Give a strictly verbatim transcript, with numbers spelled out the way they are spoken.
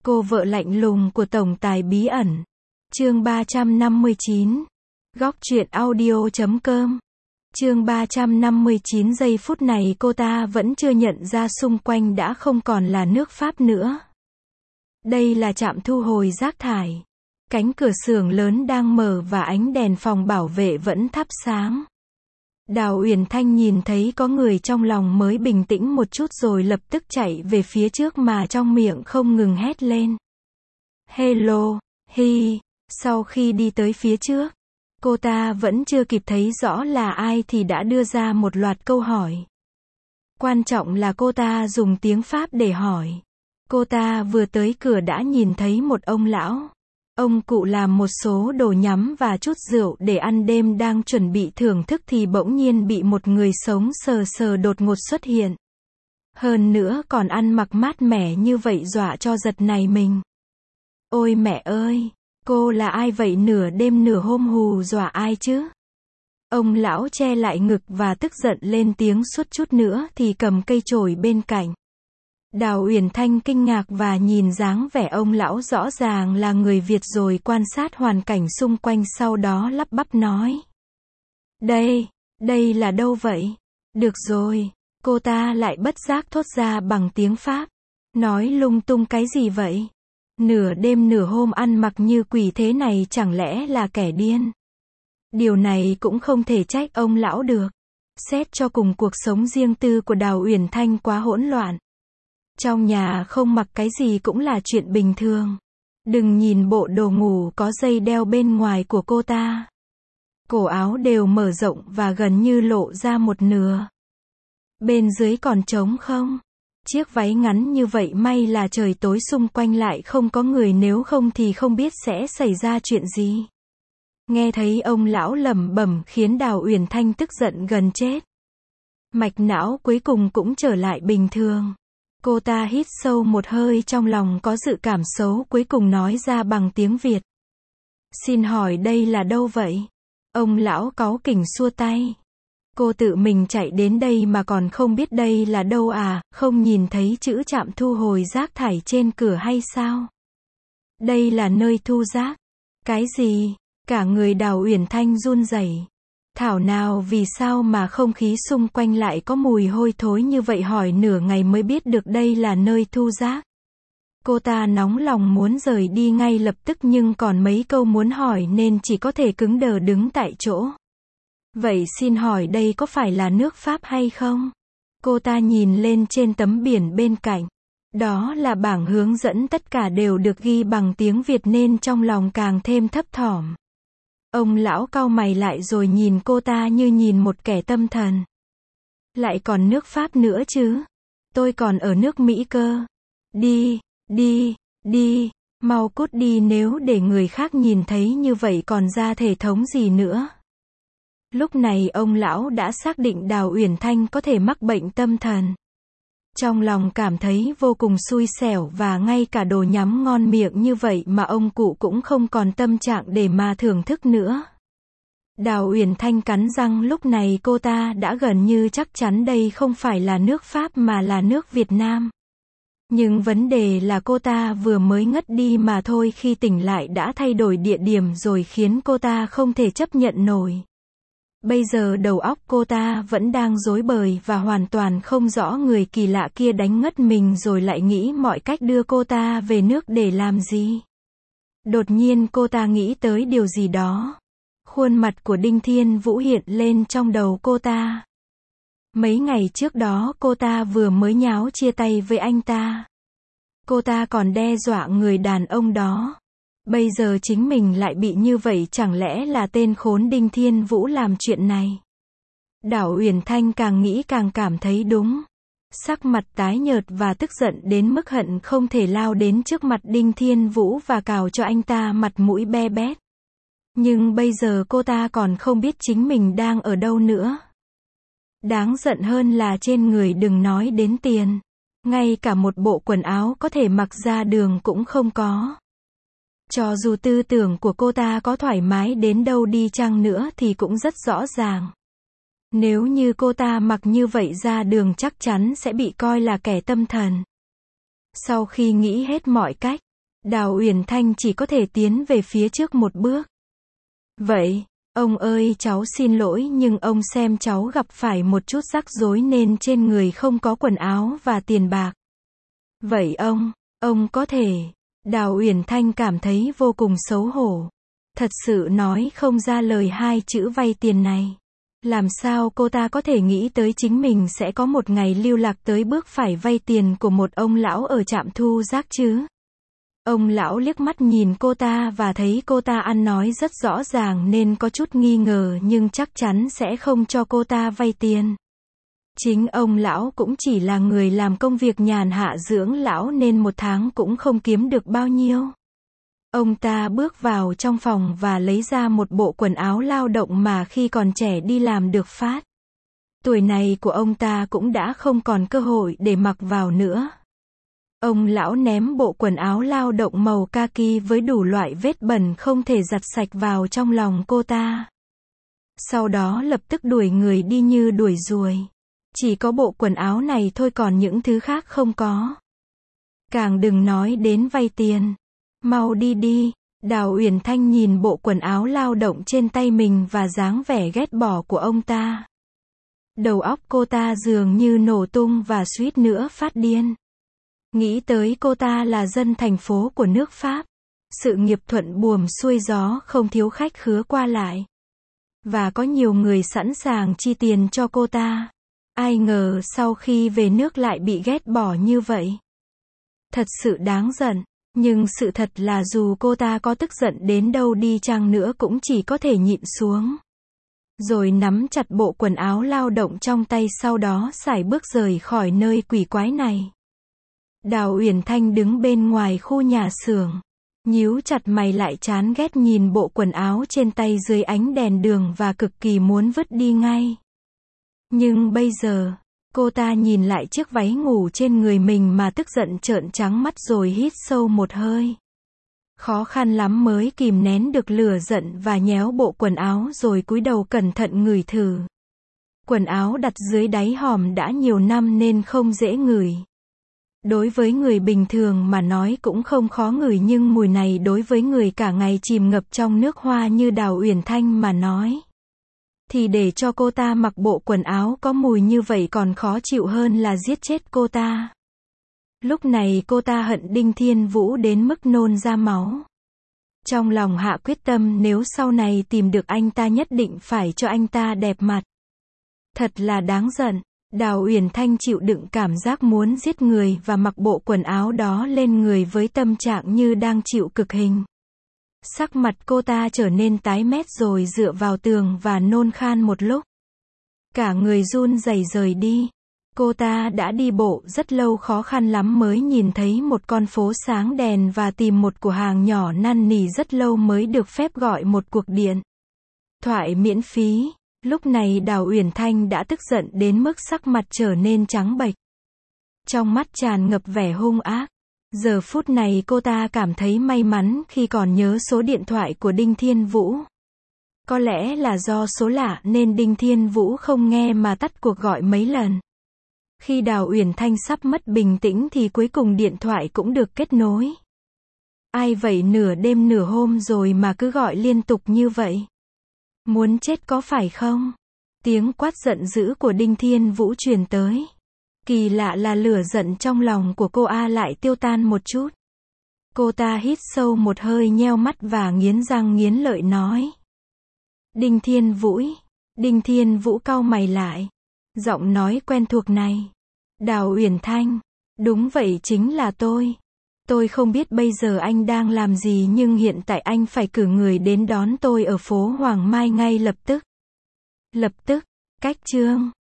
Cô vợ lạnh lùng của tổng tài bí ẩn. Chương ba trăm năm mươi chín. Góc truyện audio chấm com. Chương ba trăm năm mươi chín. Giây phút này cô ta vẫn chưa nhận ra xung quanh đã không còn là nước Pháp nữa. Đây là trạm thu hồi rác thải. Cánh cửa xưởng lớn đang mở và ánh đèn phòng bảo vệ vẫn thắp sáng. Đào Uyển Thanh nhìn thấy có người trong lòng mới bình tĩnh một chút rồi lập tức chạy về phía trước mà trong miệng không ngừng hét lên. Hello, hi. Sau khi đi tới phía trước, cô ta vẫn chưa kịp thấy rõ là ai thì đã đưa ra một loạt câu hỏi. Quan trọng là cô ta dùng tiếng Pháp để hỏi. Cô ta vừa tới cửa đã nhìn thấy một ông lão. Ông cụ làm một số đồ nhắm và chút rượu để ăn đêm đang chuẩn bị thưởng thức thì bỗng nhiên bị một người sống sờ sờ đột ngột xuất hiện. Hơn nữa còn ăn mặc mát mẻ như vậy dọa cho giật nảy mình. Ôi mẹ ơi, cô là ai vậy, nửa đêm nửa hôm hù dọa ai chứ? Ông lão che lại ngực và tức giận lên tiếng, suốt chút nữa thì cầm cây chổi bên cạnh. Đào Uyển Thanh kinh ngạc và nhìn dáng vẻ ông lão rõ ràng là người Việt rồi quan sát hoàn cảnh xung quanh, sau đó lắp bắp nói. Đây, đây là đâu vậy? Được rồi, cô ta lại bất giác thốt ra bằng tiếng Pháp. Nói lung tung cái gì vậy? Nửa đêm nửa hôm ăn mặc như quỷ thế này chẳng lẽ là kẻ điên? Điều này cũng không thể trách ông lão được. Xét cho cùng cuộc sống riêng tư của Đào Uyển Thanh quá hỗn loạn. Trong nhà không mặc cái gì cũng là chuyện bình thường. Đừng nhìn bộ đồ ngủ có dây đeo bên ngoài của cô ta. Cổ áo đều mở rộng và gần như lộ ra một nửa. Bên dưới còn trống không. Chiếc váy ngắn như vậy may là trời tối xung quanh lại không có người, nếu không thì không biết sẽ xảy ra chuyện gì. Nghe thấy ông lão lẩm bẩm khiến Đào Uyển Thanh tức giận gần chết. Mạch não cuối cùng cũng trở lại bình thường. Cô ta hít sâu một hơi, trong lòng có dự cảm xấu, cuối cùng nói ra bằng tiếng Việt. Xin hỏi đây là đâu vậy? Ông lão cáu kỉnh xua tay. Cô tự mình chạy đến đây mà còn không biết đây là đâu à, không nhìn thấy chữ trạm thu hồi rác thải trên cửa hay sao? Đây là nơi thu rác. Cái gì? Cả người Đào Uyển Thanh run rẩy. Thảo nào vì sao mà không khí xung quanh lại có mùi hôi thối như vậy, hỏi nửa ngày mới biết được đây là nơi thu rác. Cô ta nóng lòng muốn rời đi ngay lập tức nhưng còn mấy câu muốn hỏi nên chỉ có thể cứng đờ đứng tại chỗ. Vậy xin hỏi đây có phải là nước Pháp hay không? Cô ta nhìn lên trên tấm biển bên cạnh. Đó là bảng hướng dẫn, tất cả đều được ghi bằng tiếng Việt nên trong lòng càng thêm thấp thỏm. Ông lão cau mày lại rồi nhìn cô ta như nhìn một kẻ tâm thần. Lại còn nước Pháp nữa chứ? Tôi còn ở nước Mỹ cơ. Đi, đi, đi, mau cút đi, nếu để người khác nhìn thấy như vậy còn ra thể thống gì nữa. Lúc này ông lão đã xác định Đào Uyển Thanh có thể mắc bệnh tâm thần. Trong lòng cảm thấy vô cùng xui xẻo và ngay cả đồ nhắm ngon miệng như vậy mà ông cụ cũng không còn tâm trạng để mà thưởng thức nữa. Đào Uyển Thanh cắn răng, lúc này cô ta đã gần như chắc chắn đây không phải là nước Pháp mà là nước Việt Nam. Nhưng vấn đề là cô ta vừa mới ngất đi mà thôi, khi tỉnh lại đã thay đổi địa điểm rồi khiến cô ta không thể chấp nhận nổi. Bây giờ đầu óc cô ta vẫn đang rối bời và hoàn toàn không rõ người kỳ lạ kia đánh ngất mình rồi lại nghĩ mọi cách đưa cô ta về nước để làm gì. Đột nhiên cô ta nghĩ tới điều gì đó. Khuôn mặt của Đinh Thiên Vũ hiện lên trong đầu cô ta. Mấy ngày trước đó cô ta vừa mới nháo chia tay với anh ta. Cô ta còn đe dọa người đàn ông đó. Bây giờ chính mình lại bị như vậy, chẳng lẽ là tên khốn Đinh Thiên Vũ làm chuyện này? Đào Uyển Thanh càng nghĩ càng cảm thấy đúng. Sắc mặt tái nhợt và tức giận đến mức hận không thể lao đến trước mặt Đinh Thiên Vũ và cào cho anh ta mặt mũi be bét. Nhưng bây giờ cô ta còn không biết chính mình đang ở đâu nữa. Đáng giận hơn là trên người đừng nói đến tiền. Ngay cả một bộ quần áo có thể mặc ra đường cũng không có. Cho dù tư tưởng của cô ta có thoải mái đến đâu đi chăng nữa thì cũng rất rõ ràng. Nếu như cô ta mặc như vậy ra đường chắc chắn sẽ bị coi là kẻ tâm thần. Sau khi nghĩ hết mọi cách, Đào Uyển Thanh chỉ có thể tiến về phía trước một bước. Vậy, ông ơi cháu xin lỗi nhưng ông xem cháu gặp phải một chút rắc rối nên trên người không có quần áo và tiền bạc. Vậy ông, ông có thể. Đào Uyển Thanh cảm thấy vô cùng xấu hổ. Thật sự nói không ra lời hai chữ vay tiền này. Làm sao cô ta có thể nghĩ tới chính mình sẽ có một ngày lưu lạc tới bước phải vay tiền của một ông lão ở trạm thu rác chứ? Ông lão liếc mắt nhìn cô ta và thấy cô ta ăn nói rất rõ ràng nên có chút nghi ngờ nhưng chắc chắn sẽ không cho cô ta vay tiền. Chính ông lão cũng chỉ là người làm công việc nhàn hạ dưỡng lão nên một tháng cũng không kiếm được bao nhiêu. Ông ta bước vào trong phòng và lấy ra một bộ quần áo lao động mà khi còn trẻ đi làm được phát. Tuổi này của ông ta cũng đã không còn cơ hội để mặc vào nữa. Ông lão ném bộ quần áo lao động màu kaki với đủ loại vết bẩn không thể giặt sạch vào trong lòng cô ta. Sau đó lập tức đuổi người đi như đuổi ruồi. Chỉ có bộ quần áo này thôi còn những thứ khác không có. Càng đừng nói đến vay tiền. Mau đi đi. Đào Uyển Thanh nhìn bộ quần áo lao động trên tay mình và dáng vẻ ghét bỏ của ông ta. Đầu óc cô ta dường như nổ tung và suýt nữa phát điên. Nghĩ tới cô ta là dân thành phố của nước Pháp. Sự nghiệp thuận buồm xuôi gió không thiếu khách khứa qua lại. Và có nhiều người sẵn sàng chi tiền cho cô ta. Ai ngờ sau khi về nước lại bị ghét bỏ như vậy. Thật sự đáng giận. Nhưng sự thật là dù cô ta có tức giận đến đâu đi chăng nữa cũng chỉ có thể nhịn xuống. Rồi nắm chặt bộ quần áo lao động trong tay sau đó sải bước rời khỏi nơi quỷ quái này. Đào Uyển Thanh đứng bên ngoài khu nhà xưởng. Nhíu chặt mày lại chán ghét nhìn bộ quần áo trên tay dưới ánh đèn đường và cực kỳ muốn vứt đi ngay. Nhưng bây giờ, cô ta nhìn lại chiếc váy ngủ trên người mình mà tức giận trợn trắng mắt rồi hít sâu một hơi. Khó khăn lắm mới kìm nén được lửa giận và nhéo bộ quần áo rồi cúi đầu cẩn thận ngửi thử. Quần áo đặt dưới đáy hòm đã nhiều năm nên không dễ ngửi. Đối với người bình thường mà nói cũng không khó ngửi nhưng mùi này đối với người cả ngày chìm ngập trong nước hoa như Đào Uyển Thanh mà nói. Thì để cho cô ta mặc bộ quần áo có mùi như vậy còn khó chịu hơn là giết chết cô ta. Lúc này cô ta hận Đinh Thiên Vũ đến mức nôn ra máu. Trong lòng hạ quyết tâm nếu sau này tìm được anh ta nhất định phải cho anh ta đẹp mặt. Thật là đáng giận. Đào Uyển Thanh chịu đựng cảm giác muốn giết người và mặc bộ quần áo đó lên người với tâm trạng như đang chịu cực hình. Sắc mặt cô ta trở nên tái mét rồi dựa vào tường và nôn khan một lúc. Cả người run rẩy rời đi. Cô ta đã đi bộ rất lâu khó khăn lắm mới nhìn thấy một con phố sáng đèn và tìm một cửa hàng nhỏ năn nỉ rất lâu mới được phép gọi một cuộc điện thoại miễn phí. Lúc này Đào Uyển Thanh đã tức giận đến mức sắc mặt trở nên trắng bệch. Trong mắt tràn ngập vẻ hung ác. Giờ phút này cô ta cảm thấy may mắn khi còn nhớ số điện thoại của Đinh Thiên Vũ. Có lẽ là do số lạ nên Đinh Thiên Vũ không nghe mà tắt cuộc gọi mấy lần. Khi Đào Uyển Thanh sắp mất bình tĩnh thì cuối cùng điện thoại cũng được kết nối. Ai vậy nửa đêm nửa hôm rồi mà cứ gọi liên tục như vậy? Muốn chết có phải không? Tiếng quát giận dữ của Đinh Thiên Vũ truyền tới. Kỳ lạ là lửa giận trong lòng của cô A lại tiêu tan một chút. Cô ta hít sâu một hơi nheo mắt và nghiến răng nghiến lợi nói. Đinh Thiên Vũ. Đinh Thiên Vũ cau mày lại. Giọng nói quen thuộc này. Đào Uyển Thanh. Đúng vậy chính là tôi. Tôi không biết bây giờ anh đang làm gì nhưng hiện tại anh phải cử người đến đón tôi ở phố Hoàng Mai ngay lập tức. Lập tức. Cách chương.